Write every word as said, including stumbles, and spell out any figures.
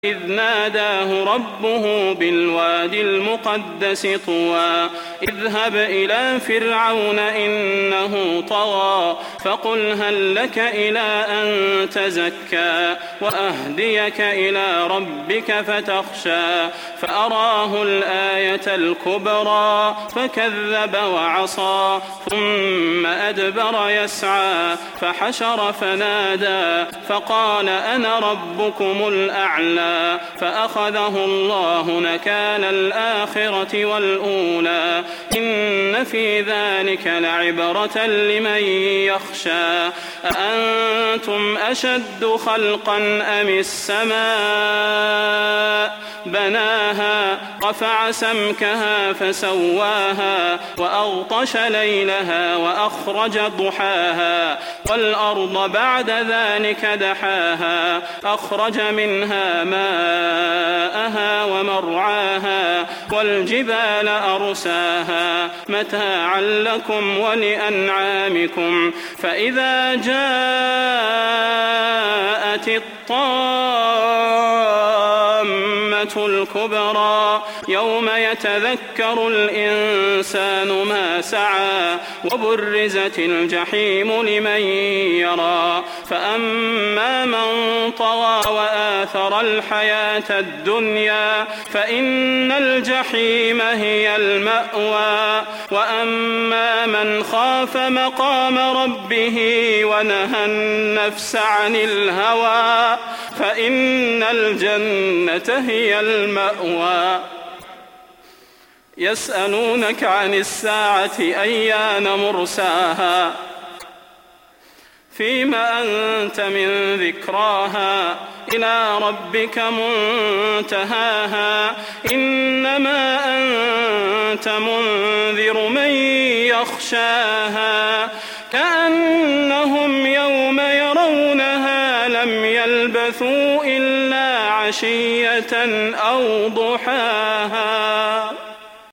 إذ ناداه ربه بالوادي المقدس طوى اذهب إلى فرعون إنه طغى فقل هل لك إلى أن تزكى وأهديك إلى ربك فتخشى فأراه الآية الكبرى فكذب وعصى ثم أدبر يسعى فحشر فنادى فقال أنا ربكم الأعلى فأخذه الله نكال الآخرة والأولى إن في ذلك لعبرة لمن يخشى أأنتم أشد خلقا أم السماء بناها رفع سمكها فسواها وأغطش ليلها وأخرج ضحاها والأرض بعد ذلك دحاها أخرج منها ماءها ومرعاها والجبال أرساها متاعا لكم ولأنعامكم فإذا جاءت الطامة الكبرى يوم يتذكر الإنسان ما سعى وبرزت الجحيم لمن يرى فأما من طغى وآثر الحياة الدنيا فإن الجحيم هي المأوى وأما من خاف مقام ربه ونهى النفس عن الهوى فإن الجنة هي المأوى يسألونك عن الساعة أيان مرساها فيما أنت من ذكراها إلى ربك منتهاها إنما أنت منذر من يخشاها كأنهم يوم يرونها لم يلبثوا إلا عشية أو ضحاها.